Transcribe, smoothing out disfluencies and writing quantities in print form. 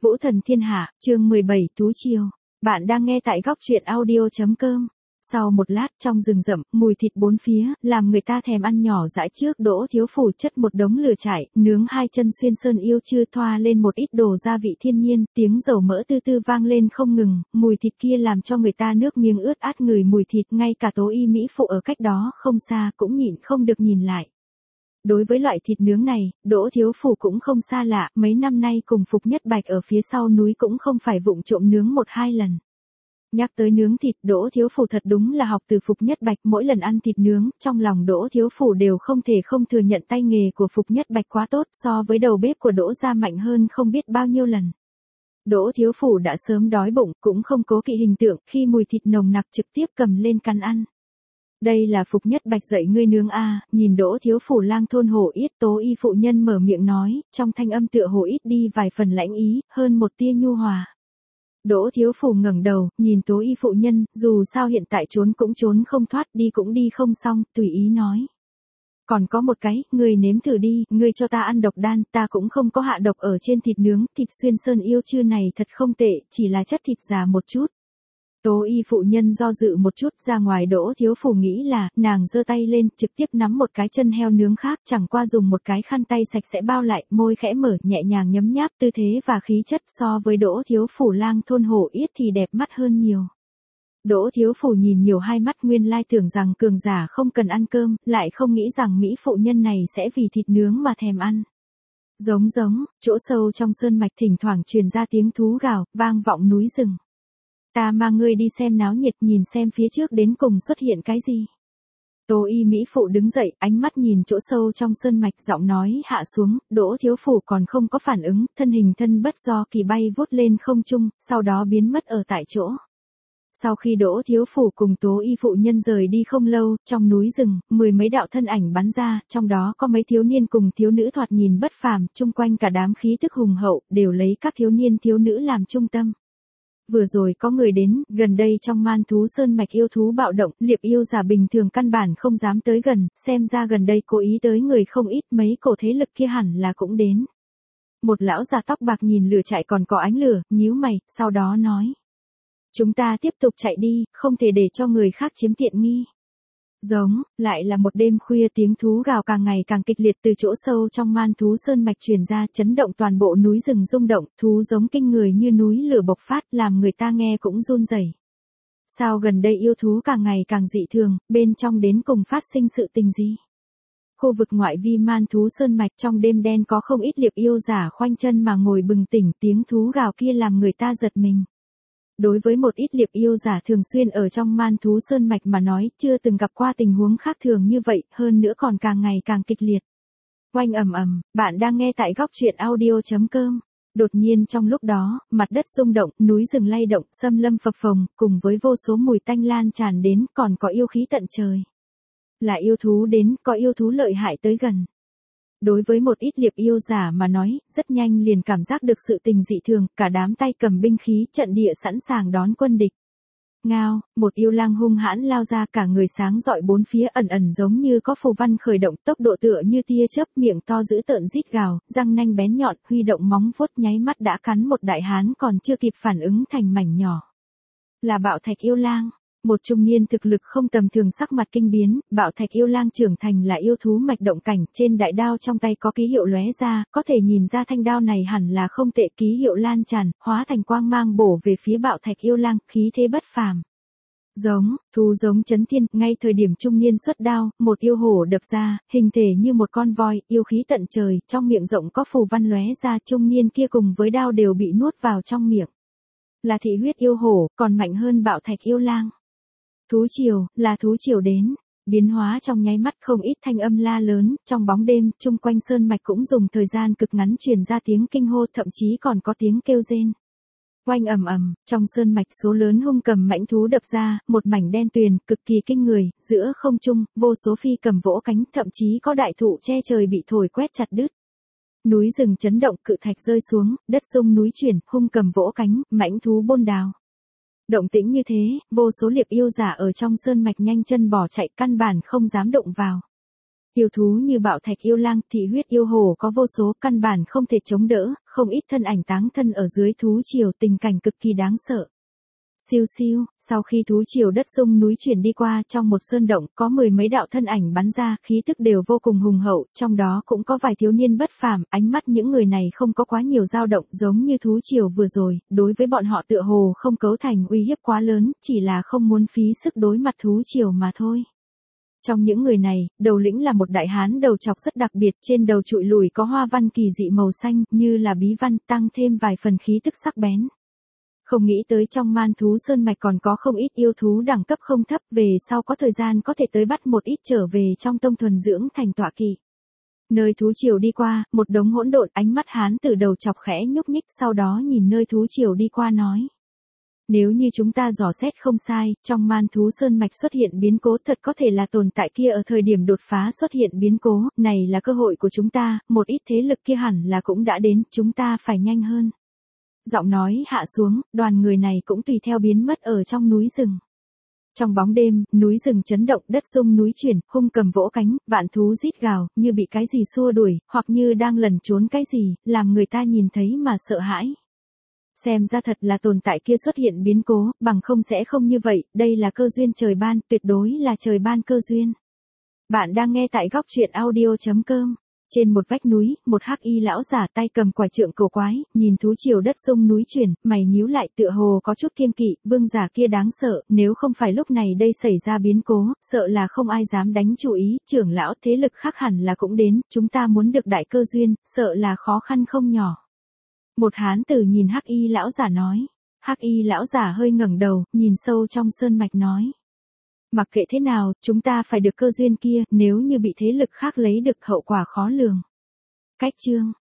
Vũ thần thiên hạ, chương 17, Tú chiều. Bạn đang nghe tại góc truyện audio.com. Sau một lát trong rừng rậm, mùi thịt bốn phía, làm người ta thèm ăn nhỏ dãi trước Đỗ Thiếu Phủ chất một đống lửa trại, nướng hai chân xuyên sơn yêu chư thoa lên một ít đồ gia vị thiên nhiên, tiếng dầu mỡ tư tư vang lên không ngừng, mùi thịt kia làm cho người ta nước miếng ướt át ngửi mùi thịt, ngay cả Tố Y Mỹ Phụ ở cách đó không xa cũng nhịn không được nhìn lại. Đối với loại thịt nướng này, Đỗ Thiếu Phủ cũng không xa lạ, mấy năm nay cùng Phục Nhất Bạch ở phía sau núi cũng không phải vụng trộm nướng một hai lần. Nhắc tới nướng thịt, Đỗ Thiếu Phủ thật đúng là học từ Phục Nhất Bạch, mỗi lần ăn thịt nướng, trong lòng Đỗ Thiếu Phủ đều không thể không thừa nhận tay nghề của Phục Nhất Bạch quá tốt, so với đầu bếp của Đỗ gia mạnh hơn không biết bao nhiêu lần. Đỗ Thiếu Phủ đã sớm đói bụng, cũng không cố kỵ hình tượng, khi mùi thịt nồng nặc trực tiếp cầm lên căn ăn. Đây là Phục Nhất Bạch dạy ngươi nướng a. Nhìn Đỗ Thiếu Phủ lang thôn hổ yết, Tố Y phụ nhân mở miệng nói, trong thanh âm tựa hồ ít đi vài phần lãnh ý, hơn một tia nhu hòa. Đỗ Thiếu Phủ ngẩng đầu, nhìn Tố Y phụ nhân, dù sao hiện tại trốn cũng trốn không thoát, đi cũng đi không xong, tùy ý nói. Còn có một cái, ngươi nếm thử đi, ngươi cho ta ăn độc đan, ta cũng không có hạ độc ở trên thịt nướng, thịt xuyên sơn yêu chư này thật không tệ, chỉ là chất thịt già một chút. Tố Y phụ nhân do dự một chút, ra ngoài Đỗ Thiếu Phủ nghĩ là, nàng giơ tay lên, trực tiếp nắm một cái chân heo nướng khác, chẳng qua dùng một cái khăn tay sạch sẽ bao lại, môi khẽ mở, nhẹ nhàng nhấm nháp, tư thế và khí chất so với Đỗ Thiếu Phủ lang thôn hổ yết thì đẹp mắt hơn nhiều. Đỗ Thiếu Phủ nhìn nhiều hai mắt, nguyên lai tưởng rằng cường giả không cần ăn cơm, lại không nghĩ rằng Mỹ phụ nhân này sẽ vì thịt nướng mà thèm ăn. Giống, chỗ sâu trong sơn mạch thỉnh thoảng truyền ra tiếng thú gào, vang vọng núi rừng. Ta mang ngươi đi xem náo nhiệt, nhìn xem phía trước đến cùng xuất hiện cái gì. Tố Y Mỹ Phụ đứng dậy, ánh mắt nhìn chỗ sâu trong sơn mạch, giọng nói hạ xuống, Đỗ Thiếu Phủ còn không có phản ứng, thân hình thân bất do kỳ bay vút lên không trung, sau đó biến mất ở tại chỗ. Sau khi Đỗ Thiếu Phủ cùng Tố Y phụ nhân rời đi không lâu, trong núi rừng, mười mấy đạo thân ảnh bắn ra, trong đó có mấy thiếu niên cùng thiếu nữ thoạt nhìn bất phàm, chung quanh cả đám khí tức hùng hậu, đều lấy các thiếu niên thiếu nữ làm trung tâm. Vừa rồi có người đến, gần đây trong man thú sơn mạch yêu thú bạo động, liệp yêu giả bình thường căn bản không dám tới gần, xem ra gần đây cố ý tới người không ít, mấy cổ thế lực kia hẳn là cũng đến. Một lão già tóc bạc nhìn lửa trại còn có ánh lửa, nhíu mày, sau đó nói. Chúng ta tiếp tục chạy đi, không thể để cho người khác chiếm tiện nghi. Giống, lại là một đêm khuya tiếng thú gào càng ngày càng kịch liệt từ chỗ sâu trong man thú sơn mạch truyền ra, chấn động toàn bộ núi rừng rung động, thú giống kinh người như núi lửa bộc phát, làm người ta nghe cũng run rẩy. Sao gần đây yêu thú càng ngày càng dị thường, bên trong đến cùng phát sinh sự tình gì? Khu vực ngoại vi man thú sơn mạch trong đêm đen có không ít liệp yêu giả khoanh chân mà ngồi bừng tỉnh, tiếng thú gào kia làm người ta giật mình. Đối với một ít liệp yêu giả thường xuyên ở trong man thú sơn mạch mà nói, chưa từng gặp qua tình huống khác thường như vậy, hơn nữa còn càng ngày càng kịch liệt. Oanh ầm ầm, bạn đang nghe tại góc truyện audio.com. Đột nhiên trong lúc đó, mặt đất rung động, núi rừng lay động, xâm lâm phập phồng, cùng với vô số mùi tanh lan tràn đến, còn có yêu khí tận trời. Là yêu thú đến, có yêu thú lợi hại tới gần. Đối với một ít liệp yêu giả mà nói, rất nhanh liền cảm giác được sự tình dị thường, cả đám tay cầm binh khí, trận địa sẵn sàng đón quân địch. Ngao, một yêu lang hung hãn lao ra, cả người sáng rọi bốn phía, ẩn ẩn giống như có phù văn khởi động, tốc độ tựa như tia chớp, miệng to dữ tợn rít gào, răng nanh bén nhọn, huy động móng vuốt nháy mắt đã cắn một đại hán còn chưa kịp phản ứng thành mảnh nhỏ. Là Bạo Thạch yêu lang. Một trung niên thực lực không tầm thường sắc mặt kinh biến, Bạo Thạch yêu lang trưởng thành là yêu thú mạch động cảnh, trên đại đao trong tay có ký hiệu lóe ra, có thể nhìn ra thanh đao này hẳn là không tệ, ký hiệu lan tràn, hóa thành quang mang bổ về phía Bạo Thạch yêu lang, khí thế bất phàm. Giống, thú giống chấn thiên, ngay thời điểm trung niên xuất đao, một yêu hổ đập ra, hình thể như một con voi, yêu khí tận trời, trong miệng rộng có phù văn lóe ra, trung niên kia cùng với đao đều bị nuốt vào trong miệng. Là thị huyết yêu hổ, còn mạnh hơn Bạo Thạch yêu lang. Thú triều, là thú triều đến, biến hóa trong nháy mắt, không ít thanh âm la lớn, trong bóng đêm, chung quanh sơn mạch cũng dùng thời gian cực ngắn truyền ra tiếng kinh hô, thậm chí còn có tiếng kêu rên. Oanh ầm ầm, trong sơn mạch số lớn hung cầm mãnh thú đập ra, một mảnh đen tuyền, cực kỳ kinh người, giữa không trung, vô số phi cầm vỗ cánh, thậm chí có đại thụ che trời bị thổi quét chặt đứt. Núi rừng chấn động, cự thạch rơi xuống, đất rung núi chuyển, hung cầm vỗ cánh, mãnh thú bôn đào. Động tĩnh như thế, vô số liệp yêu giả ở trong sơn mạch nhanh chân bỏ chạy, căn bản không dám động vào. Yêu thú như bạo thạch yêu lang, thị huyết yêu hổ có vô số, căn bản không thể chống đỡ, không ít thân ảnh táng thân ở dưới thú triều, tình cảnh cực kỳ đáng sợ. Siêu siêu, sau khi thú triều đất sung núi chuyển đi qua, trong một sơn động có 10 mấy đạo thân ảnh bắn ra, khí tức đều vô cùng hùng hậu, trong đó cũng có vài thiếu niên bất phàm, ánh mắt những người này không có quá nhiều dao động, giống như thú triều vừa rồi, đối với bọn họ tựa hồ không cấu thành uy hiếp quá lớn, chỉ là không muốn phí sức đối mặt thú triều mà thôi. Trong những người này, đầu lĩnh là một đại hán đầu trọc rất đặc biệt, trên đầu trụi lùi có hoa văn kỳ dị màu xanh, như là bí văn, tăng thêm vài phần khí tức sắc bén. Không nghĩ tới trong man thú sơn mạch còn có không ít yêu thú đẳng cấp không thấp, về sau có thời gian có thể tới bắt một ít trở về trong tông thuần dưỡng thành tọa kỵ. Nơi thú triều đi qua, một đống hỗn độn, ánh mắt hán từ đầu chọc khẽ nhúc nhích, sau đó nhìn nơi thú triều đi qua nói. Nếu như chúng ta dò xét không sai, trong man thú sơn mạch xuất hiện biến cố, thật có thể là tồn tại kia ở thời điểm đột phá xuất hiện biến cố, này là cơ hội của chúng ta, một ít thế lực kia hẳn là cũng đã đến, chúng ta phải nhanh hơn. Giọng nói hạ xuống, đoàn người này cũng tùy theo biến mất ở trong núi rừng. Trong bóng đêm, núi rừng chấn động, đất rung núi chuyển, hung cầm vỗ cánh, vạn thú rít gào, như bị cái gì xua đuổi, hoặc như đang lẩn trốn cái gì, làm người ta nhìn thấy mà sợ hãi. Xem ra thật là tồn tại kia xuất hiện biến cố, bằng không sẽ không như vậy, đây là cơ duyên trời ban, tuyệt đối là trời ban cơ duyên. Bạn đang nghe tại góc truyện audio.com. Trên một vách núi, một hắc y lão giả tay cầm quả trượng cổ quái, nhìn thú triều đất sung núi chuyển, mày nhíu lại tựa hồ có chút kiêng kỵ, vương giả kia đáng sợ, nếu không phải lúc này đây xảy ra biến cố, sợ là không ai dám đánh chủ ý, trưởng lão thế lực khác hẳn là cũng đến, chúng ta muốn được đại cơ duyên, sợ là khó khăn không nhỏ. Một hán tử nhìn hắc y lão giả nói, hắc y lão giả hơi ngẩng đầu, nhìn sâu trong sơn mạch nói. Mặc kệ thế nào, chúng ta phải được cơ duyên kia, nếu như bị thế lực khác lấy được hậu quả khó lường. Cách chương